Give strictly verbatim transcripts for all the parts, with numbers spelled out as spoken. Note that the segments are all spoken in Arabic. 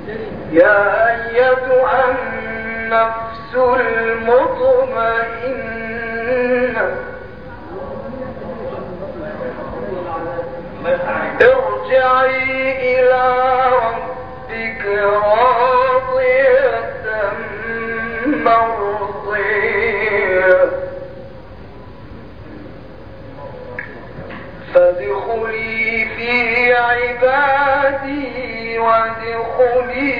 يا أيتها النفس المطمئنة ارجعي إلى ربك راضية مرضية فادخلي في عبادي وادخلي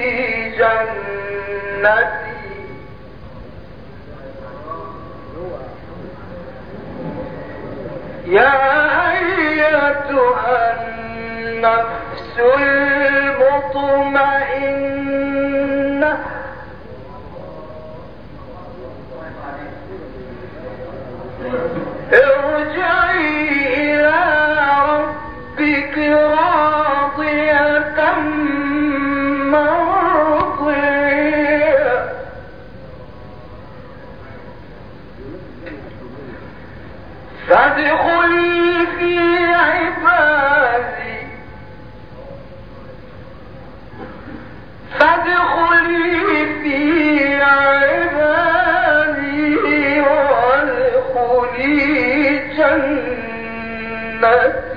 جنتي يا أيتها النفس المطمئنة ارجعي إلى ربك راضية مرضية فادخلي في عبادي فادخلي في عبادي وادخلي جنتي